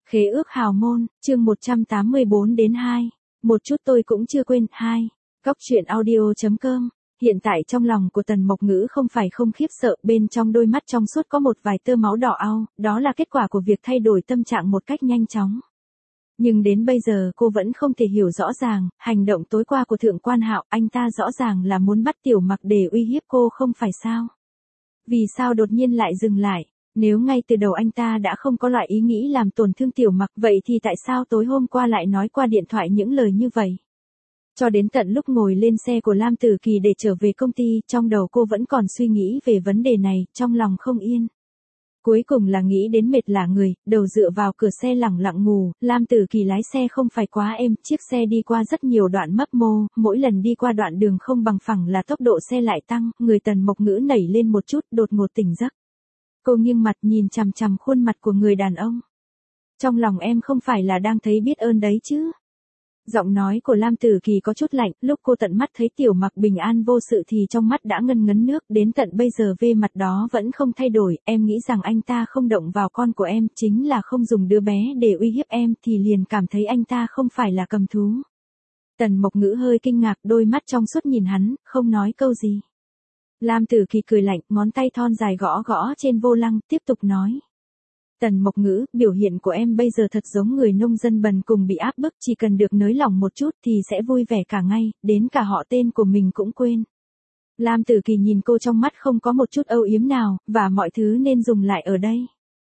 Khế ước hào môn, chương 184 đến 2. Một chút tôi cũng chưa quên. 2. Góc truyện audio.com. Hiện tại trong lòng của Tần Mộc Ngữ không phải không khiếp sợ, bên trong đôi mắt trong suốt có một vài tơ máu đỏ au, đó là kết quả của việc thay đổi tâm trạng một cách nhanh chóng. Nhưng đến bây giờ cô vẫn không thể hiểu rõ ràng, hành động tối qua của Thượng Quan Hạo, anh ta rõ ràng là muốn bắt Tiểu Mặc để uy hiếp cô không phải sao? Vì sao đột nhiên lại dừng lại? Nếu ngay từ đầu anh ta đã không có loại ý nghĩ làm tổn thương Tiểu Mặc, vậy thì tại sao tối hôm qua lại nói qua điện thoại những lời như vậy? Cho đến tận lúc ngồi lên xe của Lam Tử Kỳ để trở về công ty, trong đầu cô vẫn còn suy nghĩ về vấn đề này, trong lòng không yên. Cuối cùng là nghĩ đến mệt lả người, đầu dựa vào cửa xe lẳng lặng ngủ. Lam Tử Kỳ lái xe không phải quá êm, chiếc xe đi qua rất nhiều đoạn mấp mô, mỗi lần đi qua đoạn đường không bằng phẳng là tốc độ xe lại tăng, người Tần Mộc Ngữ nảy lên một chút, đột ngột tỉnh giấc. Cô nghiêng mặt nhìn chằm chằm khuôn mặt của người đàn ông. Trong lòng em không phải là đang thấy biết ơn đấy chứ? Giọng nói của Lam Tử Kỳ có chút lạnh, lúc cô tận mắt thấy Tiểu Mặc bình an vô sự thì trong mắt đã ngân ngấn nước, đến tận bây giờ về mặt đó vẫn không thay đổi. Em nghĩ rằng anh ta không động vào con của em, chính là không dùng đứa bé để uy hiếp em, thì liền cảm thấy anh ta không phải là cầm thú. Tần Mộc Ngữ hơi kinh ngạc, đôi mắt trong suốt nhìn hắn, không nói câu gì. Lam Tử Kỳ cười lạnh, ngón tay thon dài gõ gõ trên vô lăng, tiếp tục nói. Tần Mộc Ngữ, biểu hiện của em bây giờ thật giống người nông dân bần cùng bị áp bức, chỉ cần được nới lỏng một chút thì sẽ vui vẻ cả ngay, đến cả họ tên của mình cũng quên. Lam Tử Kỳ nhìn cô trong mắt không có một chút âu yếm nào, và mọi thứ nên dùng lại ở đây.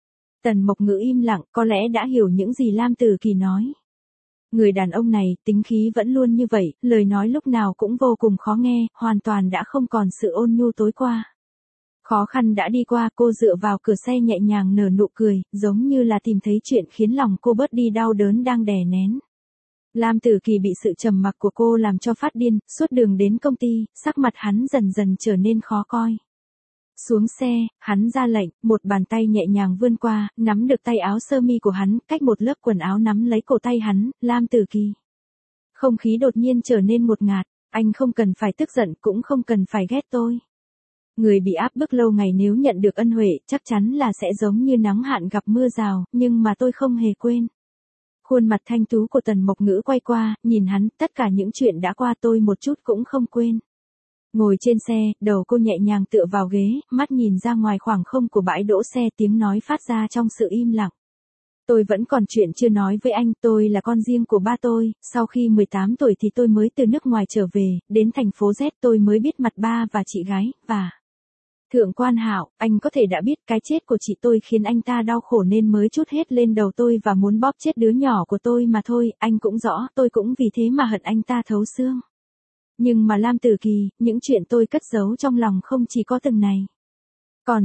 Tần Mộc Ngữ im lặng, có lẽ đã hiểu những gì Lam Tử Kỳ nói. Người đàn ông này, tính khí vẫn luôn như vậy, lời nói lúc nào cũng vô cùng khó nghe, hoàn toàn đã không còn sự ôn nhu tối qua. Khó khăn đã đi qua, cô dựa vào cửa xe nhẹ nhàng nở nụ cười, giống như là tìm thấy chuyện khiến lòng cô bớt đi đau đớn đang đè nén. Lam Tử Kỳ bị sự trầm mặc của cô làm cho phát điên, suốt đường đến công ty, sắc mặt hắn dần dần trở nên khó coi. Xuống xe, hắn ra lệnh, một bàn tay nhẹ nhàng vươn qua, nắm được tay áo sơ mi của hắn, cách một lớp quần áo nắm lấy cổ tay hắn. Lam Tử Kỳ. Không khí đột nhiên trở nên ngột ngạt, anh không cần phải tức giận, cũng không cần phải ghét tôi. Người bị áp bức lâu ngày nếu nhận được ân huệ, chắc chắn là sẽ giống như nắng hạn gặp mưa rào, nhưng mà tôi không hề quên. Khuôn mặt thanh tú của Tần Mộc Ngữ quay qua, nhìn hắn, tất cả những chuyện đã qua tôi một chút cũng không quên. Ngồi trên xe, đầu cô nhẹ nhàng tựa vào ghế, mắt nhìn ra ngoài khoảng không của bãi đỗ xe, tiếng nói phát ra trong sự im lặng. Tôi vẫn còn chuyện chưa nói với anh, tôi là con riêng của ba tôi, sau khi 18 tuổi thì tôi mới từ nước ngoài trở về, đến thành phố Z tôi mới biết mặt ba và chị gái, và... Thượng Quan Hạo, anh có thể đã biết cái chết của chị tôi khiến anh ta đau khổ nên mới trút hết lên đầu tôi và muốn bóp chết đứa nhỏ của tôi mà thôi, anh cũng rõ, tôi cũng vì thế mà hận anh ta thấu xương. Nhưng mà Lam Tử Kỳ, những chuyện tôi cất giấu trong lòng không chỉ có từng này. Còn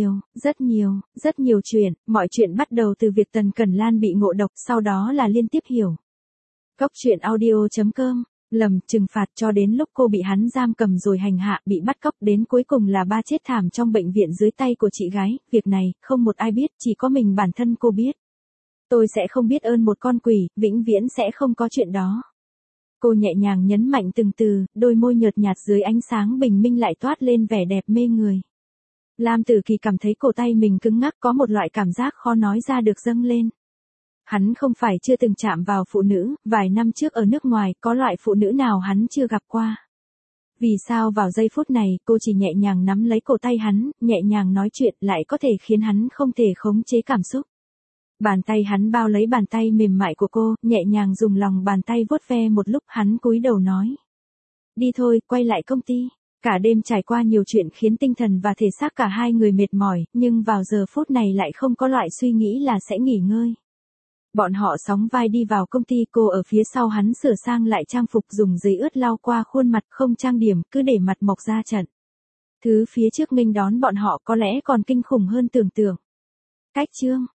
rất nhiều chuyện, mọi chuyện bắt đầu từ việc Tần Cẩn Lan bị ngộ độc, sau đó là liên tiếp hiểu. Góc truyện audio.com. Lầm, trừng phạt cho đến lúc cô bị hắn giam cầm rồi hành hạ, bị bắt cóc, đến cuối cùng là ba chết thảm trong bệnh viện dưới tay của chị gái, việc này, không một ai biết, chỉ có mình bản thân cô biết. Tôi sẽ không biết ơn một con quỷ, vĩnh viễn sẽ không có chuyện đó. Cô nhẹ nhàng nhấn mạnh từng từ, đôi môi nhợt nhạt dưới ánh sáng bình minh lại toát lên vẻ đẹp mê người. Lam Tử Kỳ cảm thấy cổ tay mình cứng ngắc, có một loại cảm giác khó nói ra được dâng lên. Hắn không phải chưa từng chạm vào phụ nữ, vài năm trước ở nước ngoài, có loại phụ nữ nào hắn chưa gặp qua. Vì sao vào giây phút này, cô chỉ nhẹ nhàng nắm lấy cổ tay hắn, nhẹ nhàng nói chuyện lại có thể khiến hắn không thể khống chế cảm xúc. Bàn tay hắn bao lấy bàn tay mềm mại của cô, nhẹ nhàng dùng lòng bàn tay vuốt ve một lúc, hắn cúi đầu nói. Đi thôi, quay lại công ty. Cả đêm trải qua nhiều chuyện khiến tinh thần và thể xác cả hai người mệt mỏi, nhưng vào giờ phút này lại không có loại suy nghĩ là sẽ nghỉ ngơi. Bọn họ sóng vai đi vào công ty, cô ở phía sau hắn sửa sang lại trang phục, dùng giấy ướt lau qua khuôn mặt, không trang điểm, cứ để mặt mộc ra trận. Thứ phía trước nghênh đón bọn họ có lẽ còn kinh khủng hơn tưởng tượng. Cách chương